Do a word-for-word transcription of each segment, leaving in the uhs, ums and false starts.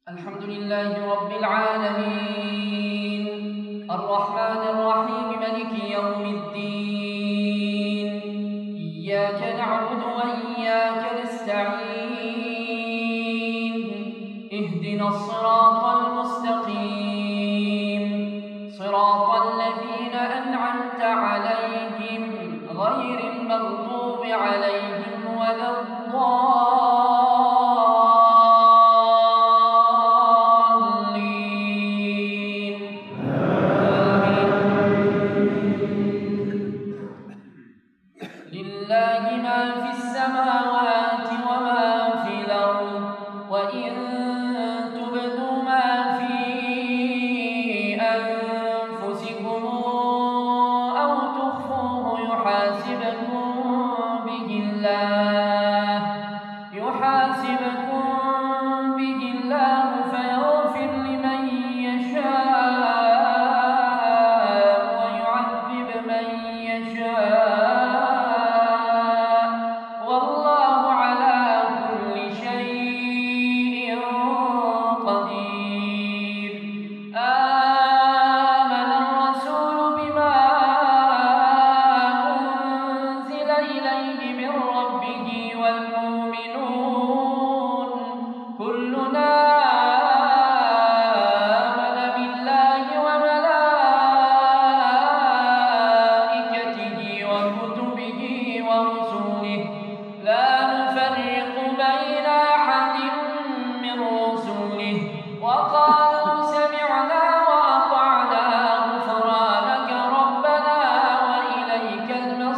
الحمد لله رب العالمين الرحمن الرحيم مالك يوم الدين إياك نعبد وإياك نستعين اهدنا الصراط المستقيم صراط الذين أنعمت عليهم غير المغضوب عليهم ولا الضالين لله ما في السماوات وما في الأرض وإن تبدوا ما في أنفسكم أو تخفوه يحاسبكم به الله يحاسبكم به الله فيغفر لمن يشاء ويعذب من يشاء والله على كل شيء قدير. آمن الرسول بما أنزل إليه من ربه والمؤمنون كلنا آمن بالله وملائكته وكتبه ورسله لا نفرق بين أحد من رسله وقالوا سمعنا وأطعنا غفرانك ربنا وإليك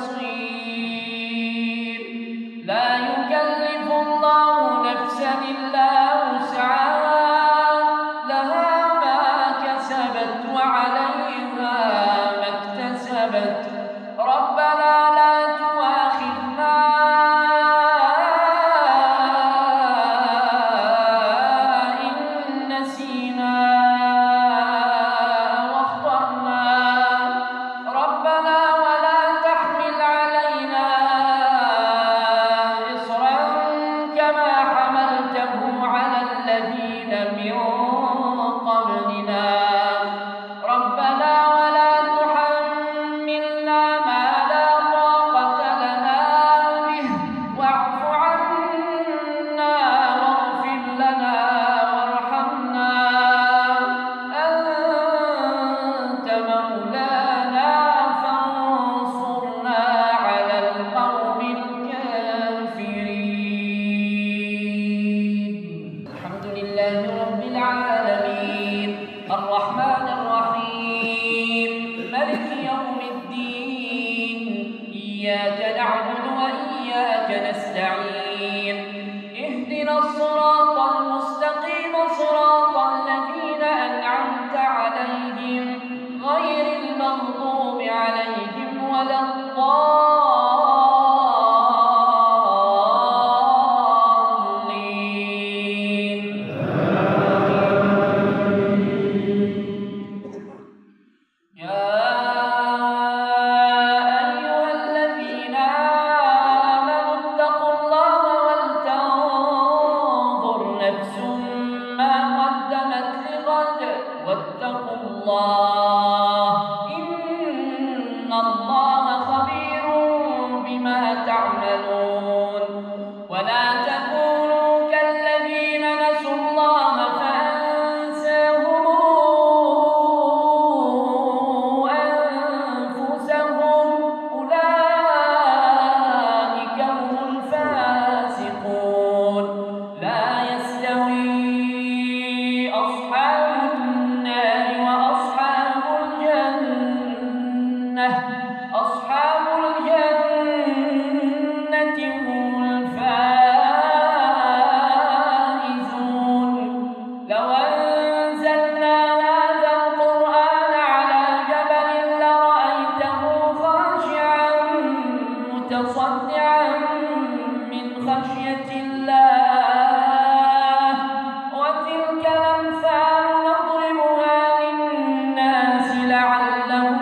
المصير. لا يكلف الله نفسا إلا وسعها لها ما كسبت وعليها ما اكتسبت ربنا لا تؤاخذنا إن نسينا واخطأنا ربنا ولا تحمل علينا إصرا كما حملته على الذين من قبلنا ربنا ولا تحملنا ما لا طاقة لنا به واعف عنا واغفر لنا وارحمنا أنت مولانا فانصرنا على القوم الكافرين. الحمد لله رب العالمين الرحمن الرحيم مالك يوم الدين إياك نعبد وإياك نستعين اهدنا الصراط المستقيم صراط الذين أنعمت عليهم غير المغضوب عليهم ولا الضالين. يا أيها الذين آمنوا اتقوا الله ولتنظر نفس ما قدمت لغد واتقوا الله إن الله خبير بما تعملون. ولا تكونوا كالذين نسوا الله فأنساهم أنفسهم أولئك هم الفاسقون. لا يستوي أصحاب النار وأصحاب الجنة أصحاب الجنة هم الفائزون. لو أنزلنا هذا القرآن على جبل لرأيته خاشعا متصدعا من خشية الله. وتلك الأمثال نضربها للناس لعلهم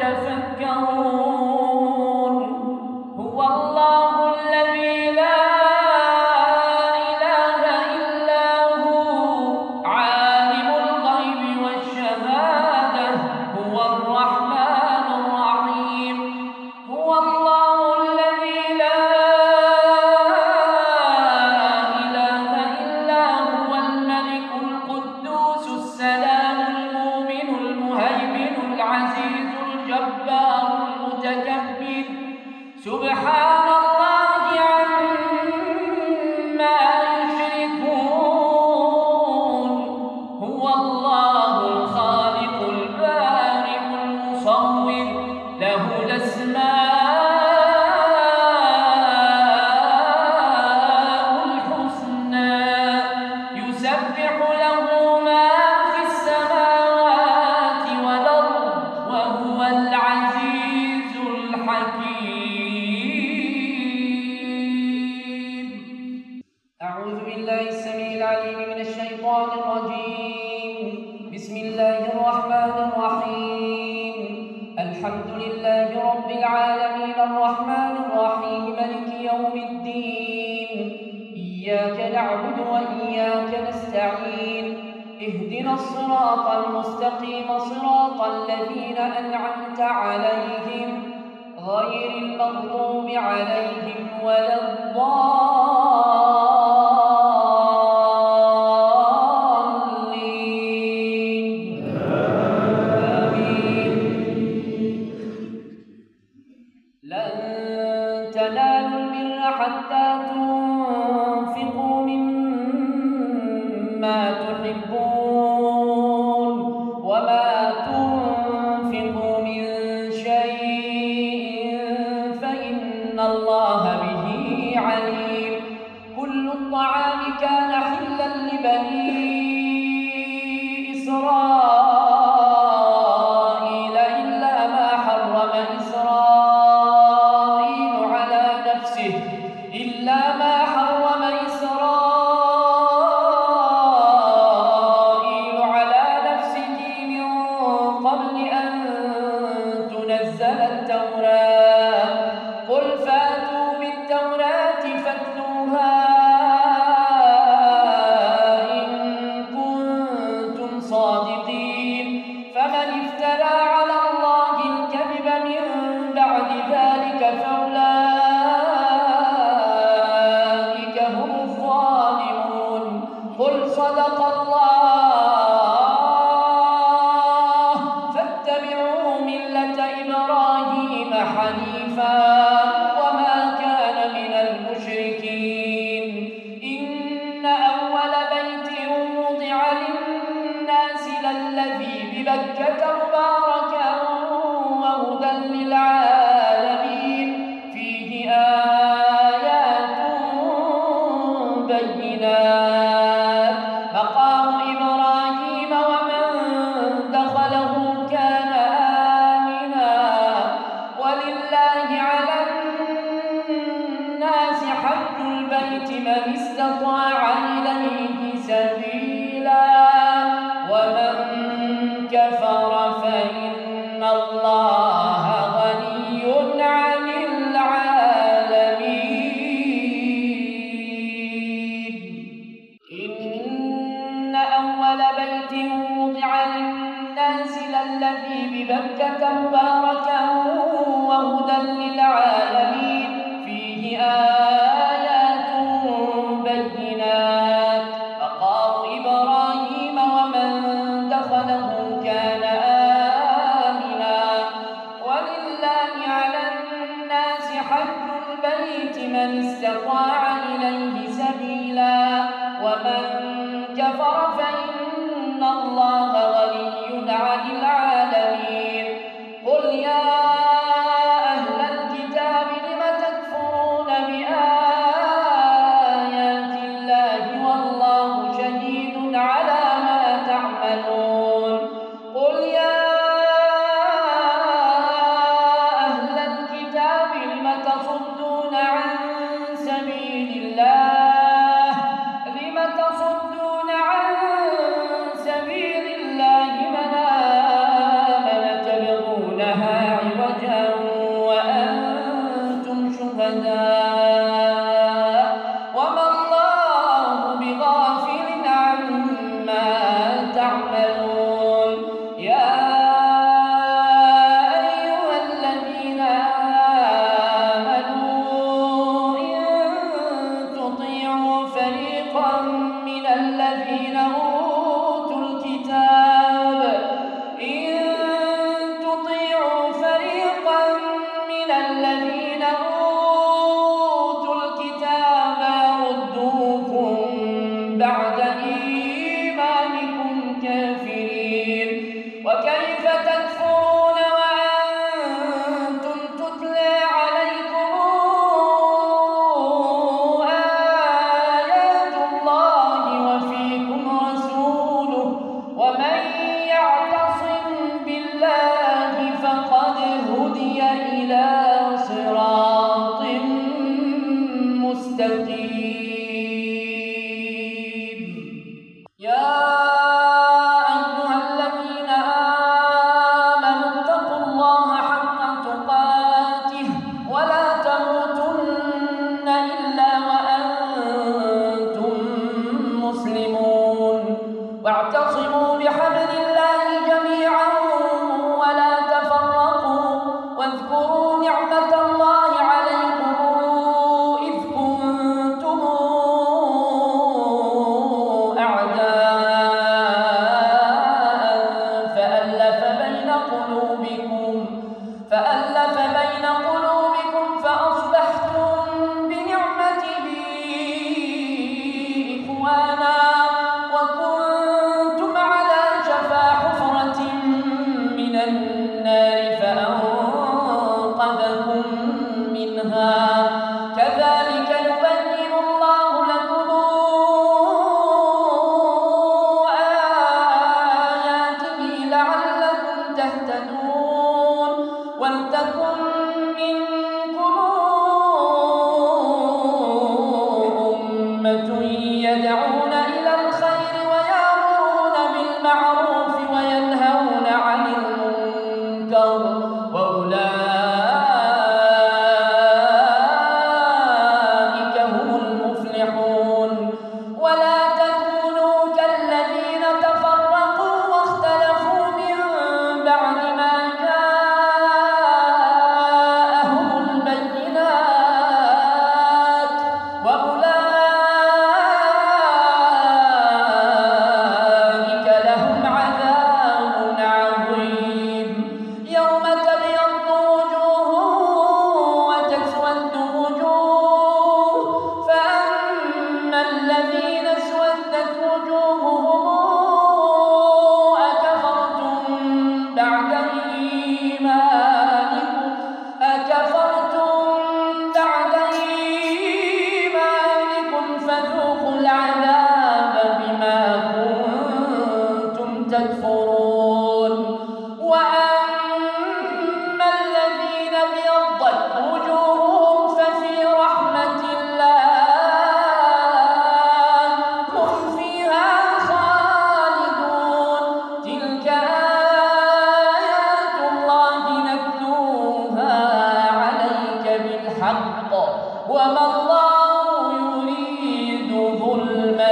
يتفكرون. هو الله الذي لا إله إلا هو يسبح له ما في السماوات والأرض وهو العزيز الحكيم. أعوذ بالله السميع العليم من الشيطان الرجيم. بسم الله الرحمن الرحيم. الحمد لله رب العالمين الرحمن الرحيم مالك يوم الدين. إياك نعبد وإياك نستعين. اهدنا الصراط المستقيم صراط الذين أنعمت عليهم غير المغضوب عليهم ولا الضالين. آمين. لن تنالوا البر حتى تنفقوا مما تحبون وما تنفقوا من شيء فإن الله به عليم. كل الطعام كان حلا لبني إسرائيل إلا ما حرم إسرائيل على نفسه إلا ما حرم إسرائيل على نفسه من قبل أن تنزل التوراة. قل فاتوا بالتوراة فاتلوها إن كنتم صادقين. فمن افترى على الله الكذب من بعد ذلك فأولئك هم الظالمون. قل صدق الله فاتبعوا ملة إبراهيم حنيفا وما كان من المشركين. إن أول بيت وضع للناس للذي ببكة مباركا وهدى للعالمين فيه آيات بينات مقام إبراهيم ومن دخله كان آمنا ولله على الناس حج البيت من استطاع إليه سبيلا ومن كفر فإن الله غني عن العالمين. إن أول بيت وضع للناس للذي ببكة مباركا وهدى للعالمين فيه آيات بينات مقام إبراهيم ومن دخله كان آمنا ولله على الناس حج البيت من استطاع إليه سبيلا ومن كفر فإن الله غني عن العالمين. قل يا أهل الكتاب لم تكفرون بآيات الله والله شهيد على ما تعملون. قل يا أهل الكتاب لم تصدون عن سبيل الله لم تصدون عن واعتصموا بحبل الله جميعا ولا تفرقوا واذكروا نعمة الله عليكم إذ كنتم أعداء فألف بين قلوبكم فألف بين قلوبكم فأصبحتم بنعمته إخوانا وكنتم على شفا حفرة من النار فأنقذكم منها كذلك يبين الله لكم آياته لعلكم تهتدون ولتكن منكم أمة يدعون إلى الخير ويأمرون بالمعروف وينهون عن المنكر وأولئك هم المفلحون ولا تكونوا كالذين تفرقوا واختلفوا من بعد ما جاءهم البينات وأولئك لهم عذاب عظيم يوم تبيض وجوه وتسود وجوه فأما الذين اسودت وجوههم أكفرتم بعد إيمانكم أكفرتم بعد إيمانكم فذوقوا العذاب بما كنتم تكفرون وأما الذين ابيضت وجوههم ففي رحمة الله هم فيها خالدون تلك آيات الله نتلوها عليك بالحق وما الله يريد ظلما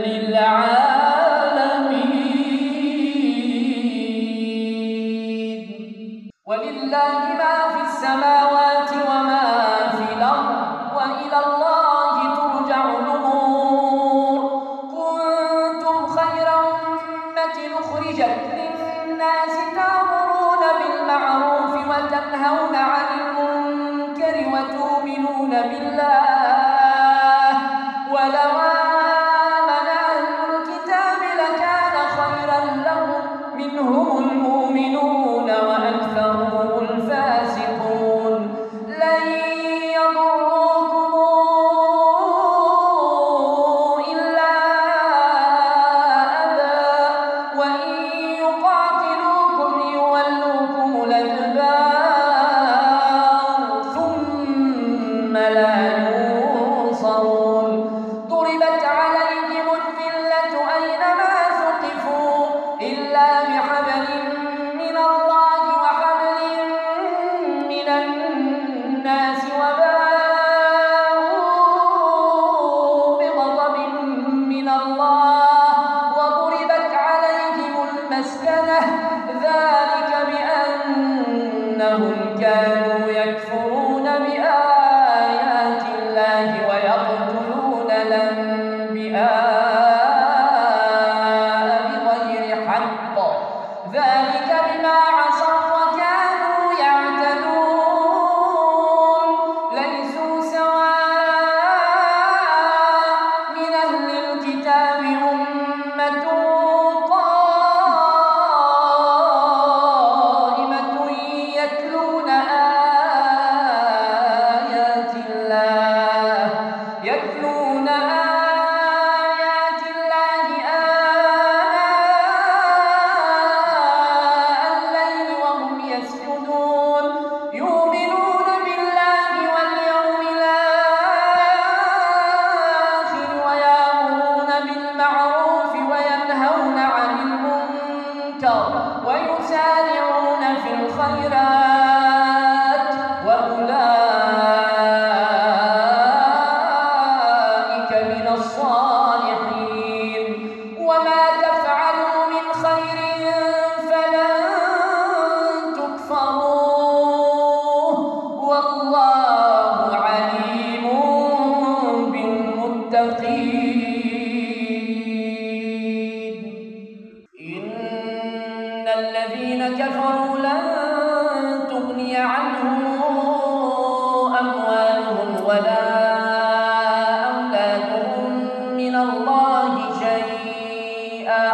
للعالمين ولله ما في السماوات وما في الأرض وإلى الله ترجع الأمور كنتم خير أمة أخرجت للناس تأمرون بالمعروف وتنهون عن المنكر وتؤمنون بالله ولو آمن أهل الكتاب لكان خيرا لهم منهم المؤمنون وأكثرهم الفاسقون لن يضروكم إلا أذى وإن يقاتلوكم يولوكم الأدبار ثم لا ينصرون ضربت عليهم الذلة أينما ثقفوا إلا بحبل من الله وحبل من الناس وباءوا بغضب من الله وضربت عليهم المسكنة ذلك بأنهم كانوا يكفرون بآيات الله ويقتلون الأنبياء بغير حق ذلك بما عصوا وكانوا يعتدون ليسوا سواء من أهل الكتاب أمة قائمة يتلون آيات الله يتلون آيات الله آناء الليل وهم يسجدون يؤمنون بالله واليوم الآخر ويأمرون بالمعروف وينهون عن المنكر ويسارعون في الخيرات وأولئك من الصالحين وما تفعل الذين كفروا لن تغني عنهم أموالهم ولا أولادهم من الله شيئا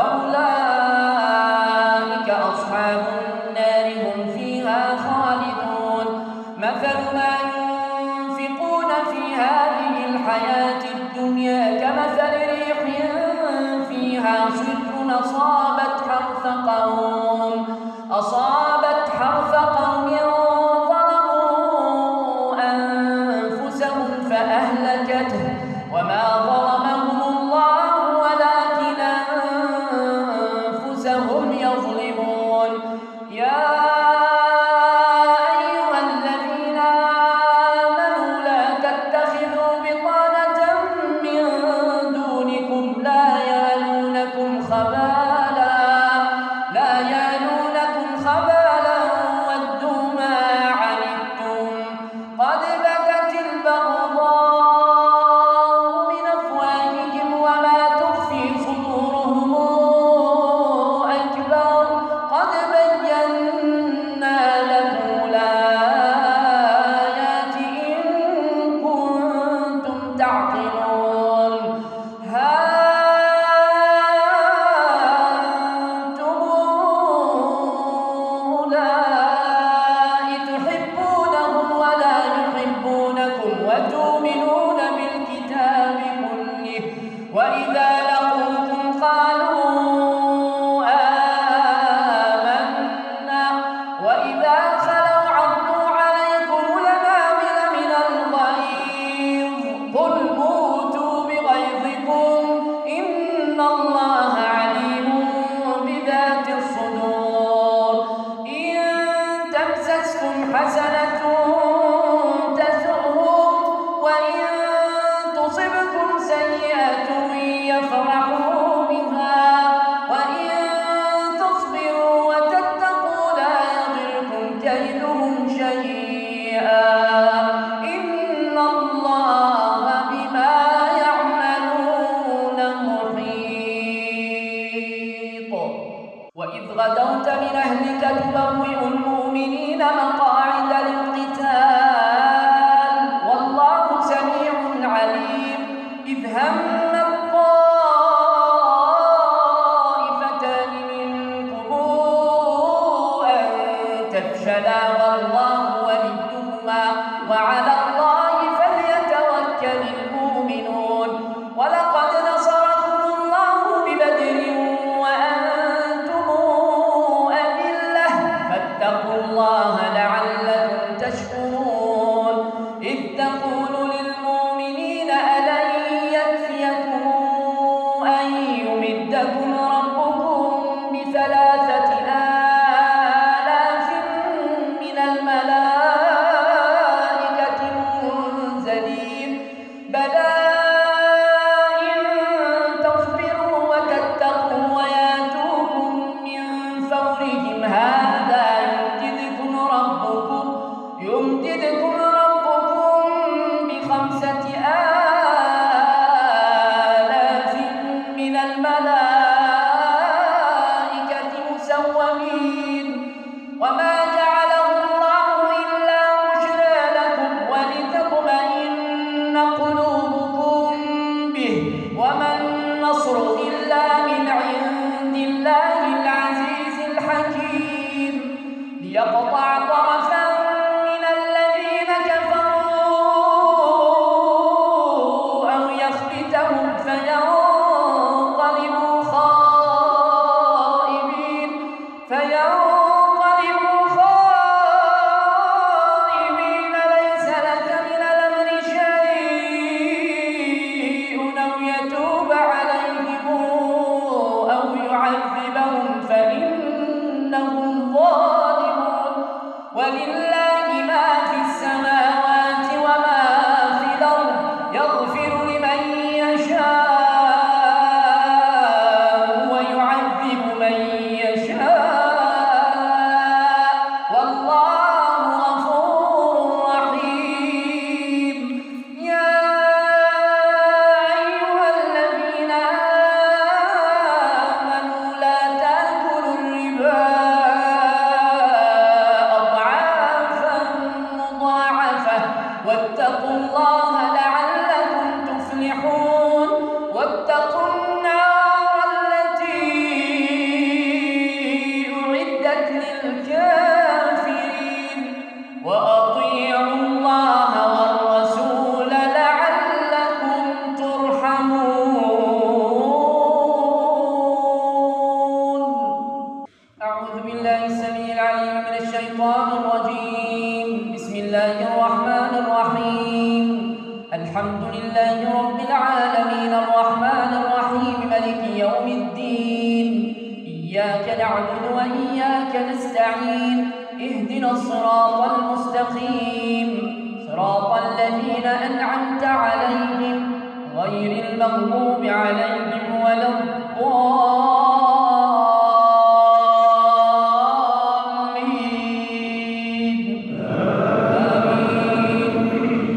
وأولئك أصحاب النار هم فيها خالدون. مثل ما ينفقون في هذه الحياة الدنيا كمثل ريح فيها صر أصابت حرث قوم أصابت حرث قوم ظلموا أنفسهم فأهلكته وما ظلمهم الله ولكن أنفسهم يظلمون. يا أيها الذين آمنوا لا تتخذوا بطانة من دونكم لا يألونكم خبالا لا يألونكم خبالا ودوا ما عنتم قد بدت البغضاء من أفواههم وما تخفي صدورهم أكبر قد بينا لكم الآيات إن كنتم تعقلون. وتؤمنون بالكتاب كله وإذا لقوكم قالوا آمنا وإذا خلوا عضوا عليكم الأنامل من الغيظ قل موتوا بغيظكم إن الله عليم بذات الصدور. إن تمسسكم حسنة يفرحوا بها وإن تصبروا وتتقوا لا يضركم كيدهم شيئا إن الله بما يعملون محيط. وإذ غدوت من أهلك تبوئ المؤمنين مقاعد للقتال والله سميع عليم. إذ هم تفشلا والله وليهما وعلى الله فليتوكل المؤمنون. ولقد نصركم الله ببدر وأنتم أذلة فاتقوا الله لعلكم تشكرون. إذ تقول للمؤمنين ألن يكفيكم أن يمدكم ربكم بثلاثة بلى إن تصبروا وتتقوا وياتوكم من فورهم هذا يمددكم ربكم يمددكم ربكم بخمسة آلاف من الملائكة مسومين. وما جعله الله إلا بشرى لكم ولتطمئن قلوبكم به وما النصر إلا من عند الله العزيز الحكيم. ليقطع طرفا من الذين كفروا أو يخبتهم فينقلبوا خائبين فينقلبوا خائبين ليس لك من الأمر شيء أو يتوب عليهم أو يعذبهم فإنهم ظالمون. ولله ما في السماوات وما في الأرض يغفر لمن يشاء ويعذب من يشاء والله غفور رحيم. يا أيها الذين آمنوا لا تأكلوا الربا الدين إياك نعبد وإياك نستعين اهدنا الصراط المستقيم صراط الذين أنعمت عليهم غير المغضوب عليهم ولا الضالين آمين.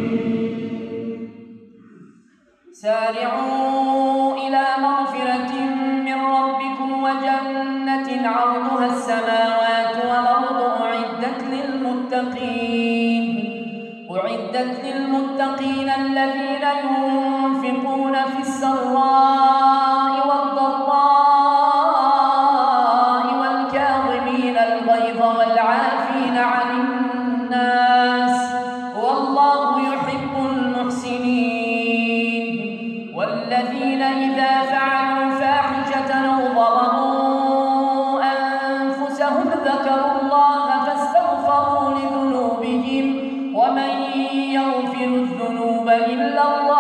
سارعوا إلى مغفرة من ربكم وجنة عرضها السماوات والأرض أعدت للمتقين أعدت للمتقين الذين ينفقون في السراء والضراء والكاظمين الغيظ والعافين عن الناس والله يحب المحسنين والذين إذا فعلوا فاحشة أو ظلموا أنفسهم ذكروا الله فاستغفروا لذنوبهم ومن يغفر الذنوب إلا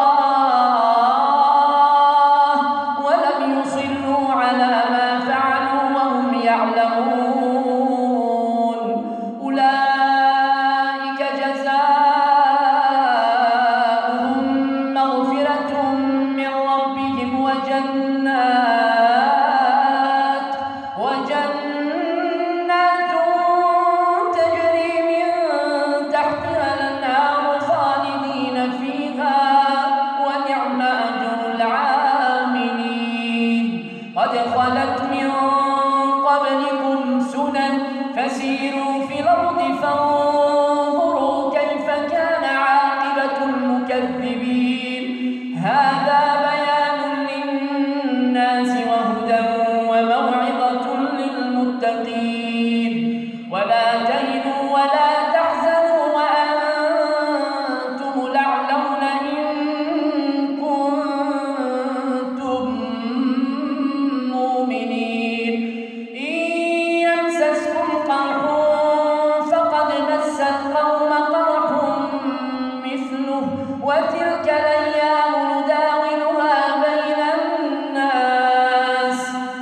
الله ولم يصروا على ما فعلوا وهم يعلمون أولئك جزاؤهم مغفرة من ربهم وجنات وجنات تجري من تحتها الأنهار خالدين فيها ونعم أجر العاملين قد خلت من قبلكم سنن فسيروا في الأرض فانظروا كيف كان عاقبة المكذبين هذا بيان للناس وهدى وموعظة للمتقين ولا تهنوا ولا تحزنوا وأنتم الأعلون إن كنتم مؤمنين إن يمسسكم قرح فقد مس القوم قرح مثله وتلك الأيام نداولها بين الناس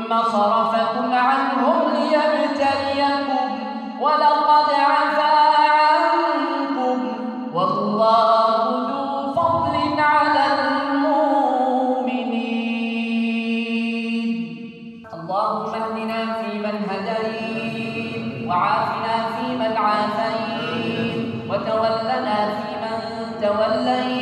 ثم صرفكم عنهم ليبتليكم ولقد عفا عنكم والله ذو فضل على المؤمنين. اللهم اهدنا فيمن هديت وعافنا فيمن عافيت وتولنا فيمن توليت